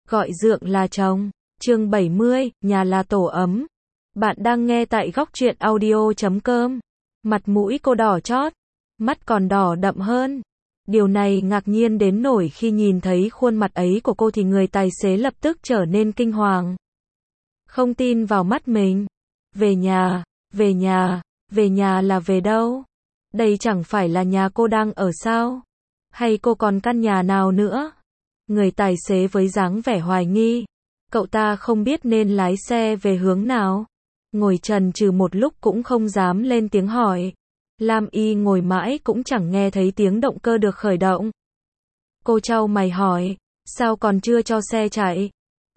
gọi dượng là chồng. Chương 70, nhà là tổ ấm. Bạn đang nghe tại góc truyện audio.com. Mặt mũi cô đỏ chót, mắt còn đỏ đậm hơn. Điều này ngạc nhiên đến nỗi khi nhìn thấy khuôn mặt ấy của cô thì người tài xế lập tức trở nên kinh hoàng. Không tin vào mắt mình. Về nhà, về nhà, về nhà là về đâu? Đây chẳng phải là nhà cô đang ở sao? Hay cô còn căn nhà nào nữa? Người tài xế với dáng vẻ hoài nghi. Cậu ta không biết nên lái xe về hướng nào. Ngồi chần chừ một lúc cũng không dám lên tiếng hỏi. Lam Y ngồi mãi cũng chẳng nghe thấy tiếng động cơ được khởi động. Cô chau mày hỏi, sao còn chưa cho xe chạy?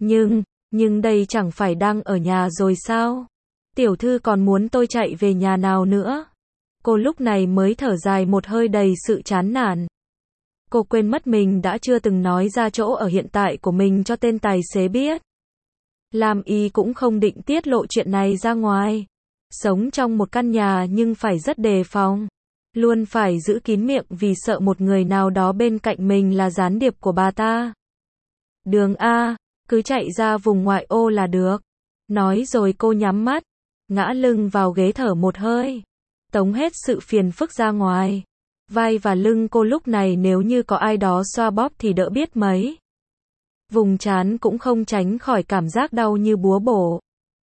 Nhưng đây chẳng phải đang ở nhà rồi sao? Tiểu thư còn muốn tôi chạy về nhà nào nữa? Cô lúc này mới thở dài một hơi đầy sự chán nản. Cô quên mất mình đã chưa từng nói ra chỗ ở hiện tại của mình cho tên tài xế biết. Lam Y cũng không định tiết lộ chuyện này ra ngoài. Sống trong một căn nhà nhưng phải rất đề phòng. Luôn phải giữ kín miệng vì sợ một người nào đó bên cạnh mình là gián điệp của bà ta. Đường A, cứ chạy ra vùng ngoại ô là được. Nói rồi cô nhắm mắt, ngã lưng vào ghế thở một hơi. Tống hết sự phiền phức ra ngoài. Vai và lưng cô lúc này nếu như có ai đó xoa bóp thì đỡ biết mấy. Vùng trán cũng không tránh khỏi cảm giác đau như búa bổ.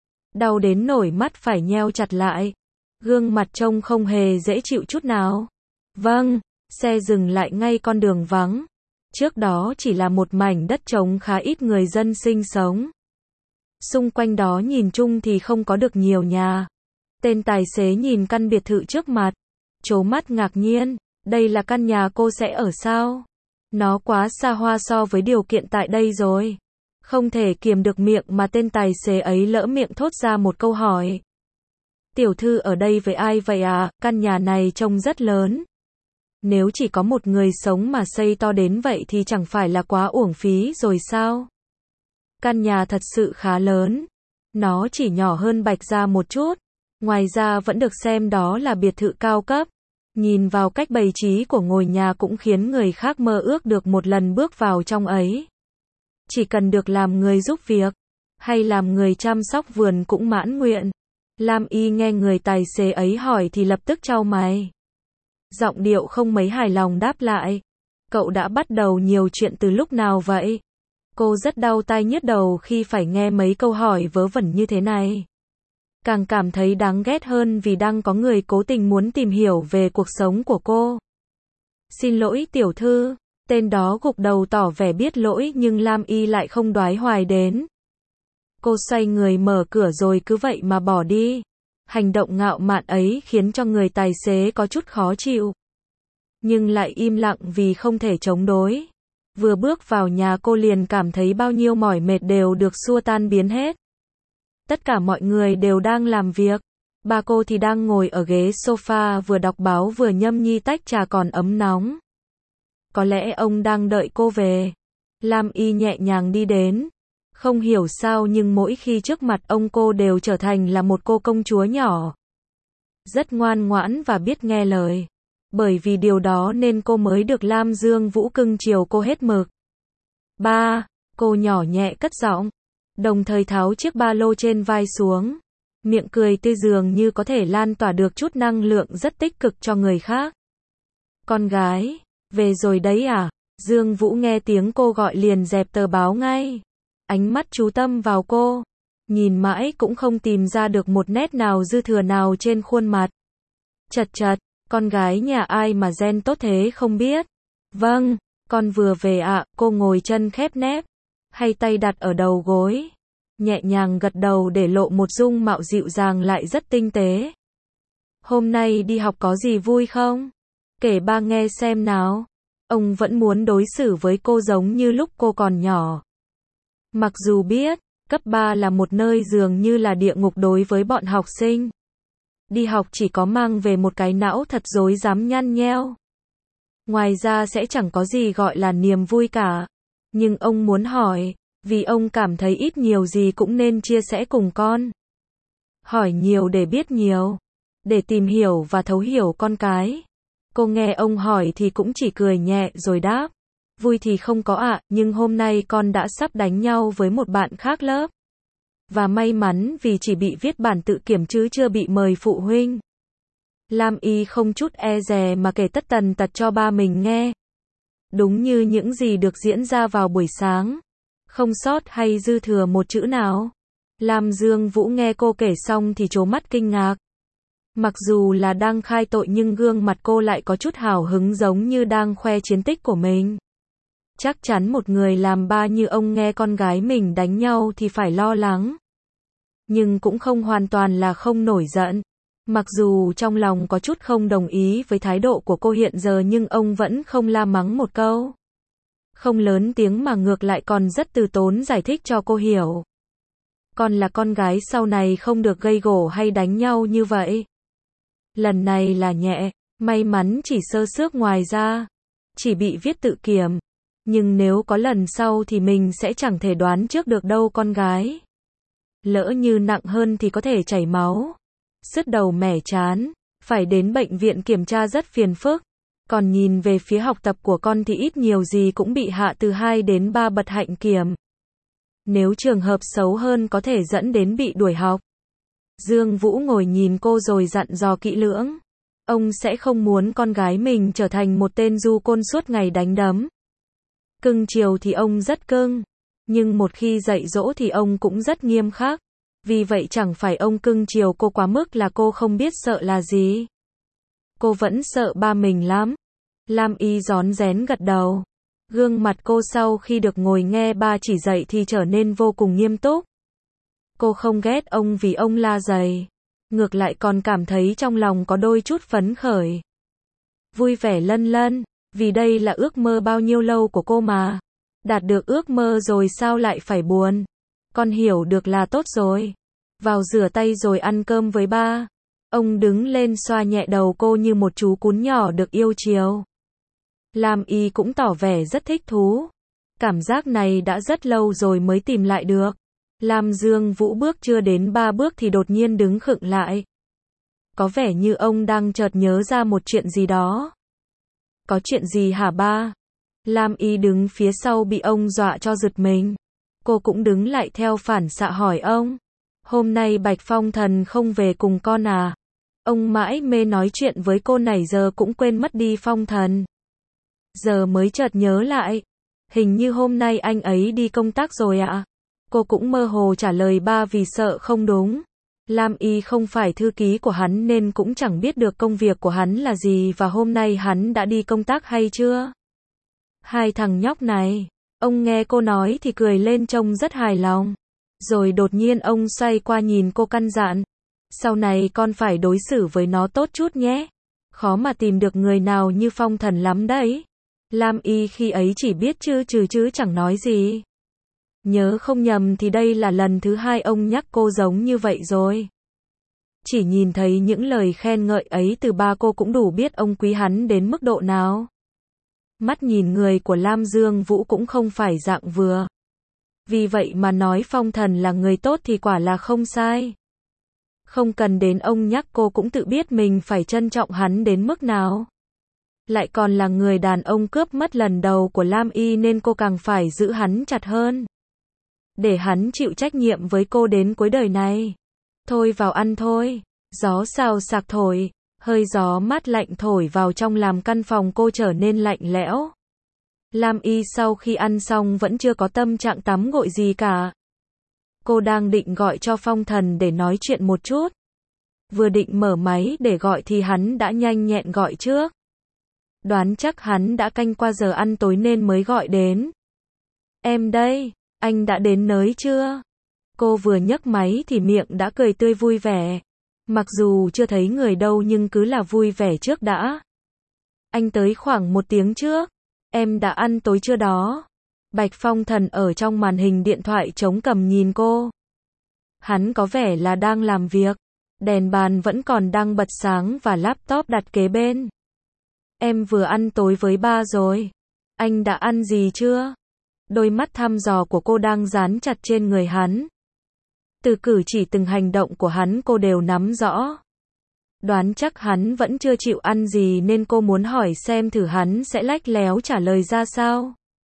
Đau đến nổi mắt phải nheo chặt lại. Gương mặt trông không hề dễ chịu chút nào. Vâng, xe dừng lại ngay con đường vắng. Trước đó chỉ là một mảnh đất trống khá ít người dân sinh sống. Xung quanh đó nhìn chung thì không có được nhiều nhà. Tên tài xế nhìn căn biệt thự trước mặt, trố mắt ngạc nhiên, đây là căn nhà cô sẽ ở sao? Nó quá xa hoa so với điều kiện tại đây rồi. Không thể kiềm được miệng mà tên tài xế ấy lỡ miệng thốt ra một câu hỏi. Tiểu thư ở đây với ai vậy à? Căn nhà này trông rất lớn. Nếu chỉ có một người sống mà xây to đến vậy thì chẳng phải là quá uổng phí rồi sao? Căn nhà thật sự khá lớn. Nó chỉ nhỏ hơn Bạch Gia một chút. Ngoài ra vẫn được xem đó là biệt thự cao cấp. Nhìn vào cách bày trí của ngôi nhà cũng khiến người khác mơ ước được một lần bước vào trong ấy. Chỉ cần được làm người giúp việc, hay làm người chăm sóc vườn cũng mãn nguyện. Lam Y nghe người tài xế ấy hỏi thì lập tức chau mày. Giọng điệu không mấy hài lòng đáp lại. Cậu đã bắt đầu nhiều chuyện từ lúc nào vậy? Cô rất đau tai nhức đầu khi phải nghe mấy câu hỏi vớ vẩn như thế này. Càng cảm thấy đáng ghét hơn vì đang có người cố tình muốn tìm hiểu về cuộc sống của cô. Xin lỗi tiểu thư, tên đó gục đầu tỏ vẻ biết lỗi nhưng Lam Y lại không đoái hoài đến. Cô xoay người mở cửa rồi cứ vậy mà bỏ đi. Hành động ngạo mạn ấy khiến cho người tài xế có chút khó chịu. Nhưng lại im lặng vì không thể chống đối. Vừa bước vào nhà cô liền cảm thấy bao nhiêu mỏi mệt đều được xua tan biến hết. Tất cả mọi người đều đang làm việc. Ba cô thì đang ngồi ở ghế sofa vừa đọc báo vừa nhâm nhi tách trà còn ấm nóng. Có lẽ ông đang đợi cô về. Lam Y nhẹ nhàng đi đến. Không hiểu sao nhưng mỗi khi trước mặt ông cô đều trở thành là một cô công chúa nhỏ. Rất ngoan ngoãn và biết nghe lời. Bởi vì điều đó nên cô mới được Lam Dương Vũ cưng chiều cô hết mực. Ba, cô nhỏ nhẹ cất giọng. Đồng thời tháo chiếc ba lô trên vai xuống. Miệng cười tươi dường như có thể lan tỏa được chút năng lượng rất tích cực cho người khác. Con gái, về rồi đấy à? Dương Vũ nghe tiếng cô gọi liền dẹp tờ báo ngay. Ánh mắt chú tâm vào cô. Nhìn mãi cũng không tìm ra được một nét nào dư thừa nào trên khuôn mặt. Chật chật, con gái nhà ai mà gen tốt thế không biết. Vâng, con vừa về ạ. Cô ngồi chân khép nép. Hay tay đặt ở đầu gối. Nhẹ nhàng gật đầu để lộ một dung mạo dịu dàng lại rất tinh tế. Hôm nay đi học có gì vui không? Kể ba nghe xem nào. Ông vẫn muốn đối xử với cô giống như lúc cô còn nhỏ. Mặc dù biết, cấp 3 là một nơi dường như là địa ngục đối với bọn học sinh. Đi học chỉ có mang về một cái não thật rối rắm nhăn nheo. Ngoài ra sẽ chẳng có gì gọi là niềm vui cả. Nhưng ông muốn hỏi, vì ông cảm thấy ít nhiều gì cũng nên chia sẻ cùng con. Hỏi nhiều để biết nhiều. Để tìm hiểu và thấu hiểu con cái. Cô nghe ông hỏi thì cũng chỉ cười nhẹ rồi đáp. Vui thì không có ạ, nhưng hôm nay con đã sắp đánh nhau với một bạn khác lớp. Và may mắn vì chỉ bị viết bản tự kiểm chứ chưa bị mời phụ huynh. Lam Y không chút e dè mà kể tất tần tật cho ba mình nghe. Đúng như những gì được diễn ra vào buổi sáng. Không sót hay dư thừa một chữ nào. Lam Dương Vũ nghe cô kể xong thì trố mắt kinh ngạc. Mặc dù là đang khai tội nhưng gương mặt cô lại có chút hào hứng giống như đang khoe chiến tích của mình. Chắc chắn một người làm ba như ông nghe con gái mình đánh nhau thì phải lo lắng. Nhưng cũng không hoàn toàn là không nổi giận. Mặc dù trong lòng có chút không đồng ý với thái độ của cô hiện giờ nhưng ông vẫn không la mắng một câu. Không lớn tiếng mà ngược lại còn rất từ tốn giải thích cho cô hiểu. Con là con gái sau này không được gây gổ hay đánh nhau như vậy. Lần này là nhẹ, may mắn chỉ sơ xước ngoài ra. Chỉ bị viết tự kiểm. Nhưng nếu có lần sau thì mình sẽ chẳng thể đoán trước được đâu con gái. Lỡ như nặng hơn thì có thể chảy máu. Sứt đầu mẻ chán. Phải đến bệnh viện kiểm tra rất phiền phức. Còn nhìn về phía học tập của con thì ít nhiều gì cũng bị hạ từ 2 đến 3 bậc hạnh kiểm. Nếu trường hợp xấu hơn có thể dẫn đến bị đuổi học. Dương Vũ ngồi nhìn cô rồi dặn dò kỹ lưỡng. Ông sẽ không muốn con gái mình trở thành một tên du côn suốt ngày đánh đấm. Cưng chiều thì ông rất cưng. Nhưng một khi dạy dỗ thì ông cũng rất nghiêm khắc. Vì vậy chẳng phải ông cưng chiều cô quá mức là cô không biết sợ là gì. Cô vẫn sợ ba mình lắm. Lam Y rón rén gật đầu. Gương mặt cô sau khi được ngồi nghe ba chỉ dạy thì trở nên vô cùng nghiêm túc. Cô không ghét ông vì ông la dày. Ngược lại còn cảm thấy trong lòng có đôi chút phấn khởi. Vui vẻ lân lân, vì đây là ước mơ bao nhiêu lâu của cô mà. Đạt được ước mơ rồi sao lại phải buồn. Con hiểu được là tốt rồi. Vào rửa tay rồi ăn cơm với ba. Ông đứng lên xoa nhẹ đầu cô như một chú cún nhỏ được yêu chiều. Lam Y cũng tỏ vẻ rất thích thú. Cảm giác này đã rất lâu rồi mới tìm lại được. Lam Dương Vũ bước chưa đến 3 bước thì đột nhiên đứng khựng lại. Có vẻ như ông đang chợt nhớ ra một chuyện gì đó. Có chuyện gì hả ba? Lam Y đứng phía sau bị ông dọa cho giật mình. Cô cũng đứng lại theo phản xạ hỏi ông. Hôm nay Bạch Phong Thần không về cùng con à? Ông mãi mê nói chuyện với cô này giờ cũng quên mất đi Phong Thần. Giờ mới chợt nhớ lại. Hình như hôm nay anh ấy đi công tác rồi ạ. Cô cũng mơ hồ trả lời ba vì sợ không đúng. Lam Y không phải thư ký của hắn nên cũng chẳng biết được công việc của hắn là gì và hôm nay hắn đã đi công tác hay chưa. Hai thằng nhóc này. Ông nghe cô nói thì cười lên trông rất hài lòng. Rồi đột nhiên ông xoay qua nhìn cô căn dặn. Sau này con phải đối xử với nó tốt chút nhé. Khó mà tìm được người nào như Phong Thần lắm đấy. Lam Y khi ấy chỉ biết chứ chẳng nói gì. Nhớ không nhầm thì đây là lần thứ 2 ông nhắc cô giống như vậy rồi. Chỉ nhìn thấy những lời khen ngợi ấy từ ba cô cũng đủ biết ông quý hắn đến mức độ nào. Mắt nhìn người của Lam Dương Vũ cũng không phải dạng vừa. Vì vậy mà nói Phong Thần là người tốt thì quả là không sai. Không cần đến ông nhắc cô cũng tự biết mình phải trân trọng hắn đến mức nào. Lại còn là người đàn ông cướp mất lần đầu của Lam Y nên cô càng phải giữ hắn chặt hơn. Để hắn chịu trách nhiệm với cô đến cuối đời này. Thôi vào ăn thôi. Gió xào xạc thổi. Hơi gió mát lạnh thổi vào trong làm căn phòng cô trở nên lạnh lẽo. Lam Y sau khi ăn xong vẫn chưa có tâm trạng tắm gội gì cả. Cô đang định gọi cho Phong Thần để nói chuyện một chút. Vừa định mở máy để gọi thì hắn đã nhanh nhẹn gọi trước. Đoán chắc hắn đã canh qua giờ ăn tối nên mới gọi đến. Em đây, anh đã đến nơi chưa? Cô vừa nhấc máy thì miệng đã cười tươi vui vẻ. Mặc dù chưa thấy người đâu nhưng cứ là vui vẻ trước đã. Anh tới khoảng 1 tiếng trước. Em đã ăn tối chưa đó? Bạch Phong Thần ở trong màn hình điện thoại chống cằm nhìn cô. Hắn có vẻ là đang làm việc. Đèn bàn vẫn còn đang bật sáng và laptop đặt kế bên. Em vừa ăn tối với ba rồi. Anh đã ăn gì chưa? Đôi mắt thăm dò của cô đang dán chặt trên người hắn. Từ cử chỉ từng hành động của hắn cô đều nắm rõ. Đoán chắc hắn vẫn chưa chịu ăn gì nên cô muốn hỏi xem thử hắn sẽ lách léo trả lời ra sao.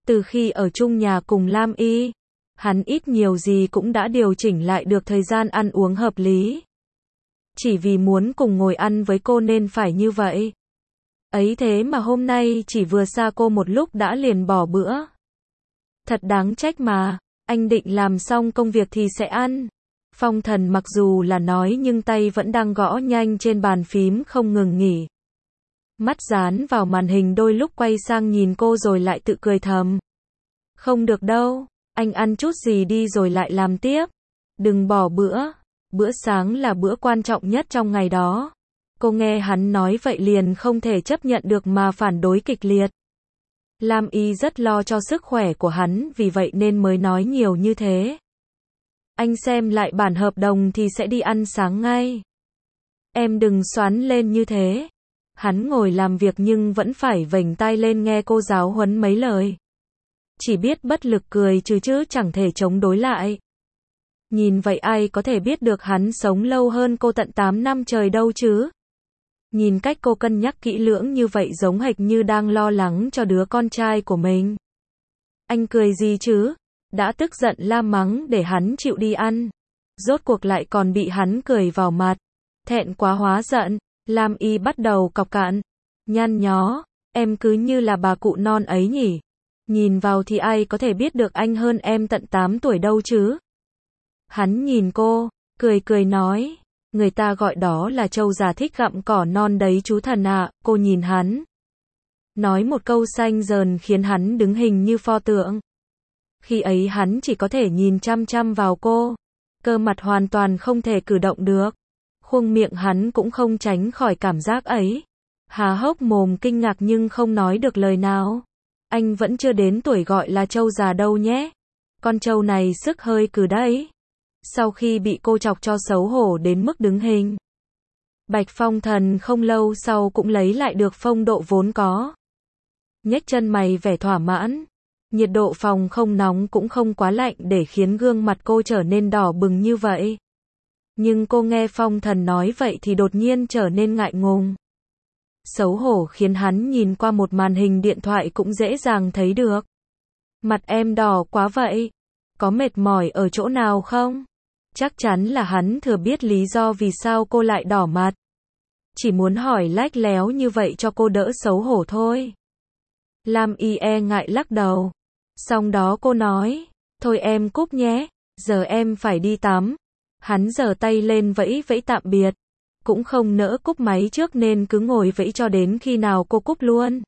Từ khi ở chung nhà cùng Lam Y, hắn ít nhiều gì cũng đã điều chỉnh lại được thời gian ăn uống hợp lý. Chỉ vì muốn cùng ngồi ăn với cô nên phải như vậy. Ấy thế mà hôm nay chỉ vừa xa cô một lúc đã liền bỏ bữa. Thật đáng trách mà, anh định làm xong công việc thì sẽ ăn. Phong Thần mặc dù là nói nhưng tay vẫn đang gõ nhanh trên bàn phím không ngừng nghỉ. Mắt dán vào màn hình đôi lúc quay sang nhìn cô rồi lại tự cười thầm. Không được đâu, anh ăn chút gì đi rồi lại làm tiếp. Đừng bỏ bữa, bữa sáng là bữa quan trọng nhất trong ngày đó. Cô nghe hắn nói vậy liền không thể chấp nhận được mà phản đối kịch liệt. Lam Y rất lo cho sức khỏe của hắn vì vậy nên mới nói nhiều như thế. Anh xem lại bản hợp đồng thì sẽ đi ăn sáng ngay. Em đừng xoắn lên như thế. Hắn ngồi làm việc nhưng vẫn phải vểnh tai lên nghe cô giáo huấn mấy lời. Chỉ biết bất lực cười chứ chẳng thể chống đối lại. Nhìn vậy ai có thể biết được hắn sống lâu hơn cô tận 8 năm trời đâu chứ. Nhìn cách cô cân nhắc kỹ lưỡng như vậy giống hệt như đang lo lắng cho đứa con trai của mình. Anh cười gì chứ? Đã tức giận la mắng để hắn chịu đi ăn. Rốt cuộc lại còn bị hắn cười vào mặt. Thẹn quá hóa giận, Lam Y bắt đầu cọc cạn. Nhăn nhó, em cứ như là bà cụ non ấy nhỉ. Nhìn vào thì ai có thể biết được anh hơn em tận 8 tuổi đâu chứ. Hắn nhìn cô, cười nói. Người ta gọi đó là trâu già thích gặm cỏ non đấy chú thần ạ. Cô nhìn hắn. Nói một câu xanh dờn khiến hắn đứng hình như pho tượng. Khi ấy hắn chỉ có thể nhìn chăm chăm vào cô. Cơ mặt hoàn toàn không thể cử động được. Khuôn miệng hắn cũng không tránh khỏi cảm giác ấy. Há hốc mồm kinh ngạc nhưng không nói được lời nào. Anh vẫn chưa đến tuổi gọi là trâu già đâu nhé. Con trâu này sức hơi cừ đấy. Sau khi bị cô chọc cho xấu hổ đến mức đứng hình. Bạch Phong Thần không lâu sau cũng lấy lại được phong độ vốn có. Nhếch chân mày vẻ thỏa mãn. Nhiệt độ phòng không nóng cũng không quá lạnh để khiến gương mặt cô trở nên đỏ bừng như vậy. Nhưng cô nghe Phong Thần nói vậy thì đột nhiên trở nên ngại ngùng. Xấu hổ khiến hắn nhìn qua một màn hình điện thoại cũng dễ dàng thấy được. Mặt em đỏ quá vậy. Có mệt mỏi ở chỗ nào không? Chắc chắn là hắn thừa biết lý do vì sao cô lại đỏ mặt. Chỉ muốn hỏi lách léo như vậy cho cô đỡ xấu hổ thôi. Lam Y e ngại lắc đầu. Xong đó cô nói, thôi em cúp nhé, giờ em phải đi tắm. Hắn giở tay lên vẫy vẫy tạm biệt. Cũng không nỡ cúp máy trước nên cứ ngồi vẫy cho đến khi nào cô cúp luôn.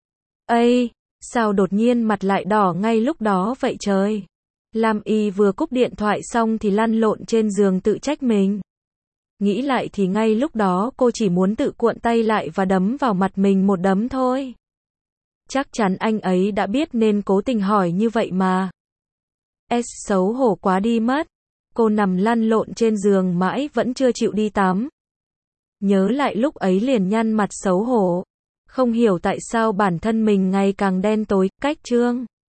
Ây, sao đột nhiên mặt lại đỏ ngay lúc đó vậy trời? Lam Y vừa cúp điện thoại xong thì lăn lộn trên giường tự trách mình. Nghĩ lại thì ngay lúc đó cô chỉ muốn tự cuộn tay lại và đấm vào mặt mình một đấm thôi. Chắc chắn anh ấy đã biết nên cố tình hỏi như vậy mà. Xấu hổ quá đi mất. Cô nằm lăn lộn trên giường mãi vẫn chưa chịu đi tắm. Nhớ lại lúc ấy liền nhăn mặt xấu hổ. Không hiểu tại sao bản thân mình ngày càng đen tối, cách chương.